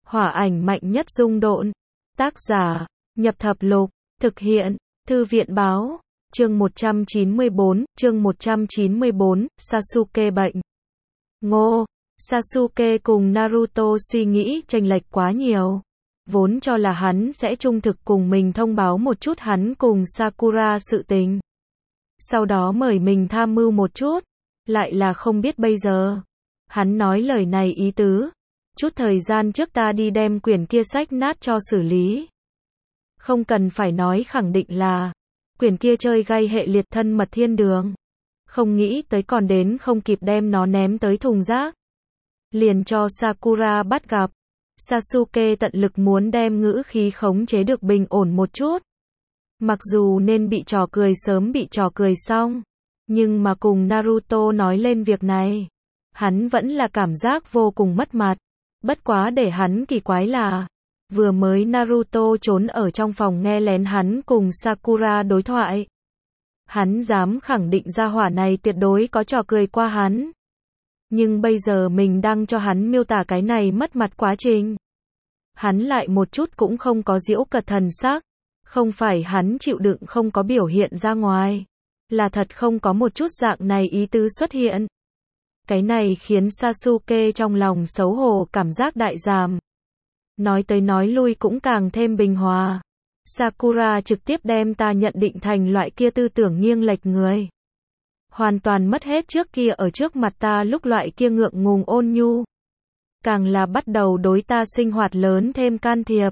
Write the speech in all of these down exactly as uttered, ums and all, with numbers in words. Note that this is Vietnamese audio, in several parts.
Hỏa ảnh mạnh nhất dung độn. Tác giả, Nhập Thập Lục. Thực hiện, Thư viện báo. Chương một trăm chín mươi bốn, chương một trăm chín mươi bốn, Sasuke bệnh. Ngô, Sasuke cùng Naruto suy nghĩ chênh lệch quá nhiều. Vốn cho là hắn sẽ trung thực cùng mình thông báo một chút hắn cùng Sakura sự tình. Sau đó mời mình tham mưu một chút. Lại là không biết bây giờ. Hắn nói lời này ý tứ. Chút thời gian trước ta đi đem quyển kia sách nát cho xử lý. Không cần phải nói khẳng định là quyển kia chơi gây hệ liệt thân mật thiên đường. Không nghĩ tới còn đến không kịp đem nó ném tới thùng rác. Liền cho Sakura bắt gặp. Sasuke tận lực muốn đem ngữ khí khống chế được bình ổn một chút. Mặc dù nên bị trò cười sớm bị trò cười xong. Nhưng mà cùng Naruto nói lên việc này. Hắn vẫn là cảm giác vô cùng mất mặt. Bất quá để hắn kỳ quái là, vừa mới Naruto trốn ở trong phòng nghe lén hắn cùng Sakura đối thoại. Hắn dám khẳng định gia hỏa này tuyệt đối có trò cười qua hắn. Nhưng bây giờ mình đang cho hắn miêu tả cái này mất mặt quá trình. Hắn lại một chút cũng không có giễu cợt thần sắc. Không phải hắn chịu đựng không có biểu hiện ra ngoài. Là thật không có một chút dạng này ý tứ xuất hiện. Cái này khiến Sasuke trong lòng xấu hổ cảm giác đại giảm. Nói tới nói lui cũng càng thêm bình hòa. Sakura trực tiếp đem ta nhận định thành loại kia tư tưởng nghiêng lệch người. Hoàn toàn mất hết trước kia ở trước mặt ta lúc loại kia ngượng ngùng ôn nhu. Càng là bắt đầu đối ta sinh hoạt lớn thêm can thiệp.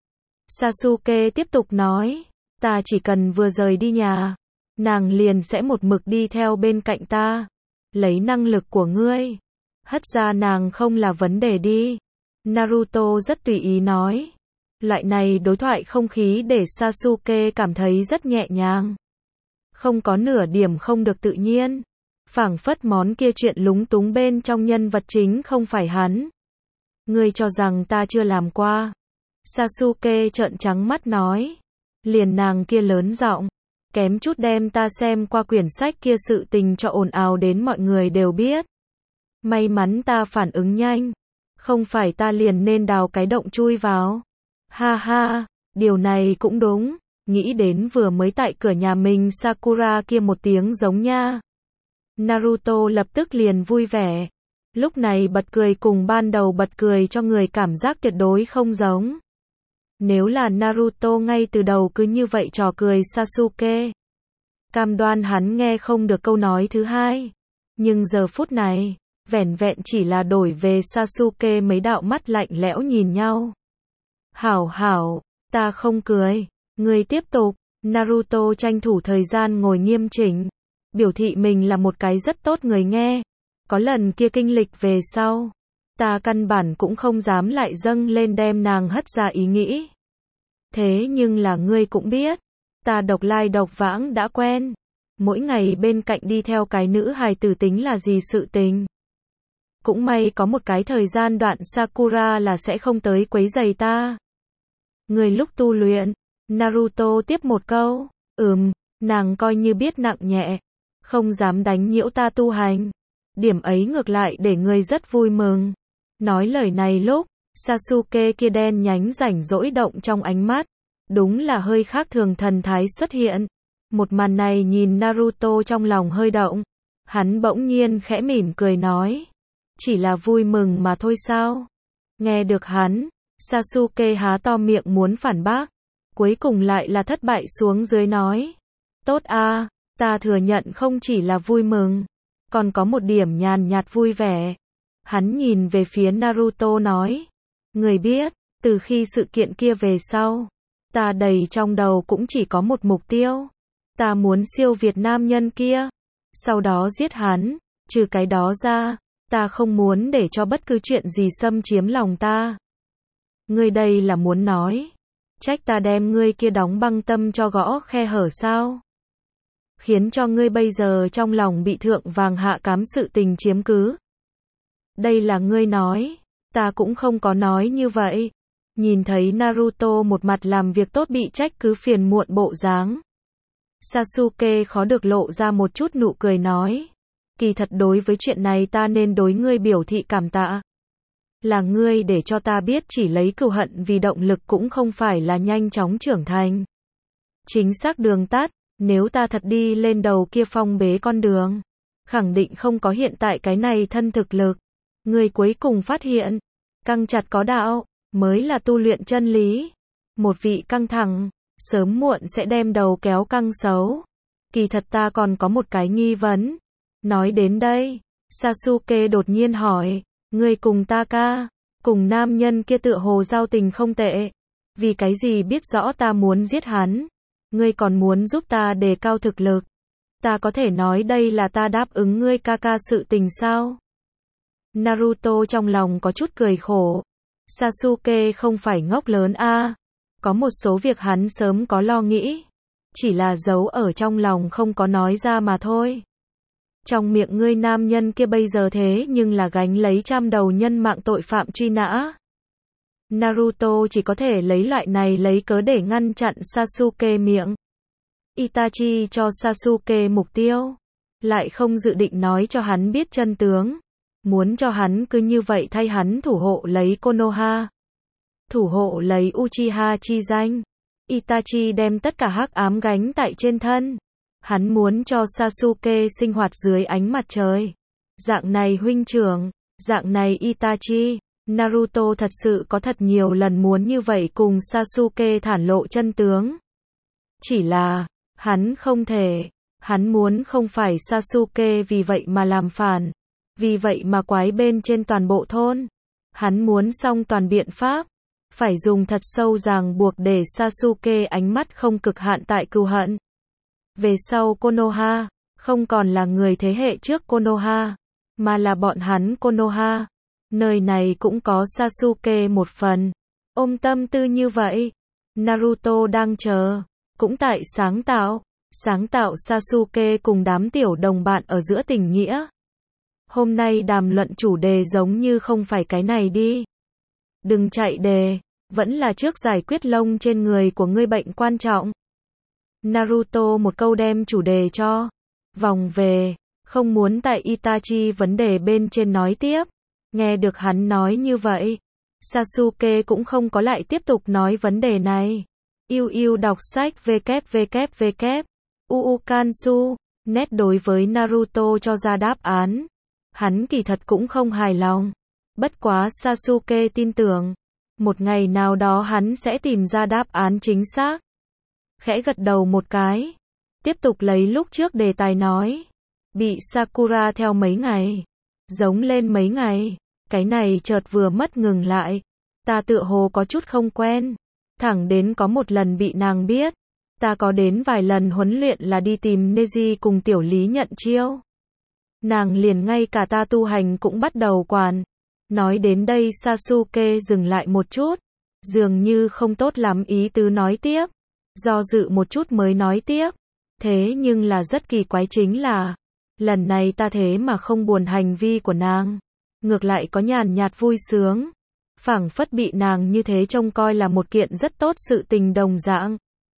Sasuke tiếp tục nói, ta chỉ cần vừa rời đi nhà, nàng liền sẽ một mực đi theo bên cạnh ta. Lấy năng lực của ngươi, hất ra nàng không là vấn đề đi. Naruto rất tùy ý nói. Loại này đối thoại không khí để Sasuke cảm thấy rất nhẹ nhàng. Không có nửa điểm không được tự nhiên. Phảng phất món kia chuyện lúng túng bên trong nhân vật chính không phải hắn. Ngươi cho rằng ta chưa làm qua. Sasuke trợn trắng mắt nói. Liền nàng kia lớn giọng. Kém chút đem ta xem qua quyển sách kia sự tình cho ồn ào đến mọi người đều biết. May mắn ta phản ứng nhanh. Không phải ta liền nên đào cái động chui vào. Ha ha, điều này cũng đúng. Nghĩ đến vừa mới tại cửa nhà mình Sakura kia một tiếng giống nha. Naruto lập tức liền vui vẻ. Lúc này bật cười cùng ban đầu bật cười cho người cảm giác tuyệt đối không giống. Nếu là Naruto ngay từ đầu cứ như vậy trò cười Sasuke. Cam đoan hắn nghe không được câu nói thứ hai. Nhưng giờ phút này, vẻn vẹn chỉ là đổi về Sasuke mấy đạo mắt lạnh lẽo nhìn nhau. Hảo hảo, ta không cười. Ngươi tiếp tục. Naruto tranh thủ thời gian ngồi nghiêm chỉnh. Biểu thị mình là một cái rất tốt người nghe. Có lần kia kinh lịch về sau. Ta căn bản cũng không dám lại dâng lên đem nàng hất ra ý nghĩ. Thế nhưng là ngươi cũng biết. Ta độc lai độc vãng đã quen. Mỗi ngày bên cạnh đi theo cái nữ hài tử tính là gì sự tình. Cũng may có một cái thời gian đoạn Sakura là sẽ không tới quấy rầy ta. Người lúc tu luyện. Naruto tiếp một câu. Ừm, nàng coi như biết nặng nhẹ. Không dám đánh nhiễu ta tu hành. Điểm ấy ngược lại để người rất vui mừng. Nói lời này lúc, Sasuke kia đen nhánh rảnh rỗi động trong ánh mắt. Đúng là hơi khác thường thần thái xuất hiện. Một màn này nhìn Naruto trong lòng hơi động. Hắn bỗng nhiên khẽ mỉm cười nói. Chỉ là vui mừng mà thôi sao? Nghe được hắn, Sasuke há to miệng muốn phản bác. Cuối cùng lại là thất bại xuống dưới nói. Tốt a, ta thừa nhận không chỉ là vui mừng. Còn có một điểm nhàn nhạt vui vẻ. Hắn nhìn về phía Naruto nói. Người biết, từ khi sự kiện kia về sau, ta đầy trong đầu cũng chỉ có một mục tiêu. Ta muốn siêu việt nam nhân kia. Sau đó giết hắn. Trừ cái đó ra, ta không muốn để cho bất cứ chuyện gì xâm chiếm lòng ta. Ngươi đây là muốn nói. Trách ta đem ngươi kia đóng băng tâm cho gõ khe hở sao? Khiến cho ngươi bây giờ trong lòng bị thượng vàng hạ cám sự tình chiếm cứ. Đây là ngươi nói. Ta cũng không có nói như vậy. Nhìn thấy Naruto một mặt làm việc tốt bị trách cứ phiền muộn bộ dáng. Sasuke khó được lộ ra một chút nụ cười nói. Kỳ thật đối với chuyện này ta nên đối ngươi biểu thị cảm tạ. Là ngươi để cho ta biết chỉ lấy cừu hận vì động lực cũng không phải là nhanh chóng trưởng thành. Chính xác đường tắt, nếu ta thật đi lên đầu kia phong bế con đường, khẳng định không có hiện tại cái này thân thực lực. Ngươi cuối cùng phát hiện, căng chặt có đạo, mới là tu luyện chân lý. Một vị căng thẳng, sớm muộn sẽ đem đầu kéo căng xấu. Kỳ thật ta còn có một cái nghi vấn. Nói đến đây, Sasuke đột nhiên hỏi, ngươi cùng ta ca, cùng nam nhân kia tựa hồ giao tình không tệ. Vì cái gì biết rõ ta muốn giết hắn, ngươi còn muốn giúp ta đề cao thực lực. Ta có thể nói đây là ta đáp ứng ngươi ca ca sự tình sao? Naruto trong lòng có chút cười khổ. Sasuke không phải ngốc lớn a, có một số việc hắn sớm có lo nghĩ, chỉ là giấu ở trong lòng không có nói ra mà thôi. Trong miệng ngươi nam nhân kia bây giờ thế nhưng là gánh lấy trăm đầu nhân mạng tội phạm truy nã. Naruto chỉ có thể lấy loại này lấy cớ để ngăn chặn Sasuke miệng. Itachi cho Sasuke mục tiêu, lại không dự định nói cho hắn biết chân tướng, muốn cho hắn cứ như vậy thay hắn thủ hộ lấy Konoha, thủ hộ lấy Uchiha chi danh. Itachi đem tất cả hắc ám gánh tại trên thân. Hắn muốn cho Sasuke sinh hoạt dưới ánh mặt trời. Dạng này huynh trưởng, dạng này Itachi, Naruto thật sự có thật nhiều lần muốn như vậy cùng Sasuke thản lộ chân tướng. Chỉ là, hắn không thể, hắn muốn không phải Sasuke vì vậy mà làm phản, vì vậy mà quái bên trên toàn bộ thôn. Hắn muốn xong toàn biện pháp, phải dùng thật sâu ràng buộc để Sasuke ánh mắt không cực hạn tại cừu hận. Về sau Konoha, không còn là người thế hệ trước Konoha, mà là bọn hắn Konoha. Nơi này cũng có Sasuke một phần. Ôm tâm tư như vậy, Naruto đang chờ, cũng tại sáng tạo, sáng tạo Sasuke cùng đám tiểu đồng bạn ở giữa tình nghĩa. Hôm nay đàm luận chủ đề giống như không phải cái này đi. Đừng chạy đề, vẫn là trước giải quyết lông trên người của ngươi bệnh quan trọng. Naruto một câu đem chủ đề cho vòng về, không muốn tại Itachi vấn đề bên trên nói tiếp. Nghe được hắn nói như vậy, Sasuke cũng không có lại tiếp tục nói vấn đề này. Yêu yêu đọc sách www. Uukansu, net đối với Naruto cho ra đáp án. Hắn kỳ thật cũng không hài lòng. Bất quá Sasuke tin tưởng, một ngày nào đó hắn sẽ tìm ra đáp án chính xác. Khẽ gật đầu một cái, tiếp tục lấy lúc trước đề tài nói. Bị Sakura theo mấy ngày, giống lên mấy ngày, cái này chợt vừa mất ngừng lại. Ta tựa hồ có chút không quen, thẳng đến có một lần bị nàng biết. Ta có đến vài lần huấn luyện là đi tìm Neji cùng tiểu lý nhận chiêu. Nàng liền ngay cả ta tu hành cũng bắt đầu quản. Nói đến đây Sasuke dừng lại một chút, dường như không tốt lắm ý tứ nói tiếp. Do dự một chút mới nói tiếp. Thế nhưng là rất kỳ quái chính là, lần này ta thế mà không buồn hành vi của nàng, ngược lại có nhàn nhạt vui sướng, phảng phất bị nàng như thế trông coi là một kiện rất tốt sự tình đồng dạng.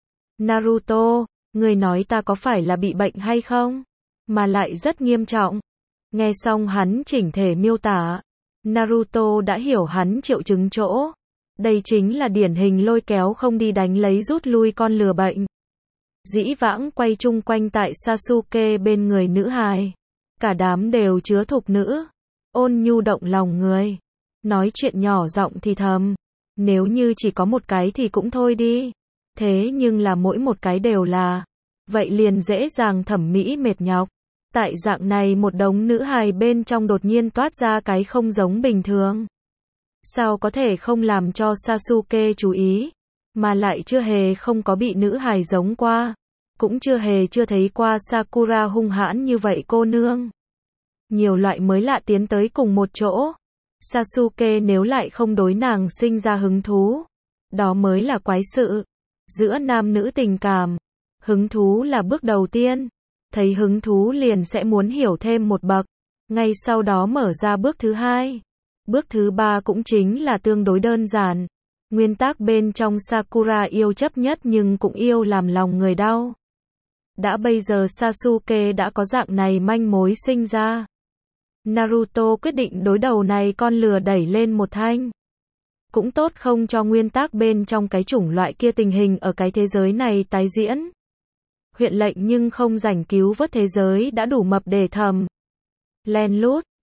Naruto, ngươi nói ta có phải là bị bệnh hay không? Mà lại rất nghiêm trọng. Nghe xong hắn chỉnh thể miêu tả, Naruto đã hiểu hắn triệu chứng chỗ. Đây chính là điển hình lôi kéo không đi đánh lấy rút lui con lừa bệnh. Dĩ vãng quay chung quanh tại Sasuke bên người nữ hài. Cả đám đều chứa thục nữ. Ôn nhu động lòng người. Nói chuyện nhỏ giọng thì thầm. Nếu như chỉ có một cái thì cũng thôi đi. Thế nhưng là mỗi một cái đều là. Vậy liền dễ dàng thẩm mỹ mệt nhọc. Tại dạng này một đống nữ hài bên trong đột nhiên toát ra cái không giống bình thường. Sao có thể không làm cho Sasuke chú ý, mà lại chưa hề không có bị nữ hài giống qua, cũng chưa hề chưa thấy qua Sakura hung hãn như vậy cô nương. Nhiều loại mới lạ tiến tới cùng một chỗ. Sasuke nếu lại không đối nàng sinh ra hứng thú, đó mới là quái sự. Giữa nam nữ tình cảm, hứng thú là bước đầu tiên. Thấy hứng thú liền sẽ muốn hiểu thêm một bậc, ngay sau đó mở ra bước thứ hai. Bước thứ ba cũng chính là tương đối đơn giản. Nguyên tắc bên trong Sakura yêu chấp nhất nhưng cũng yêu làm lòng người đau. Đã bây giờ Sasuke đã có dạng này manh mối sinh ra. Naruto quyết định đối đầu này con lừa đẩy lên một thanh. Cũng tốt không cho nguyên tắc bên trong cái chủng loại kia tình hình ở cái thế giới này tái diễn. Huyện lệnh nhưng không rảnh cứu vớt thế giới đã đủ mập để thầm. Len lút.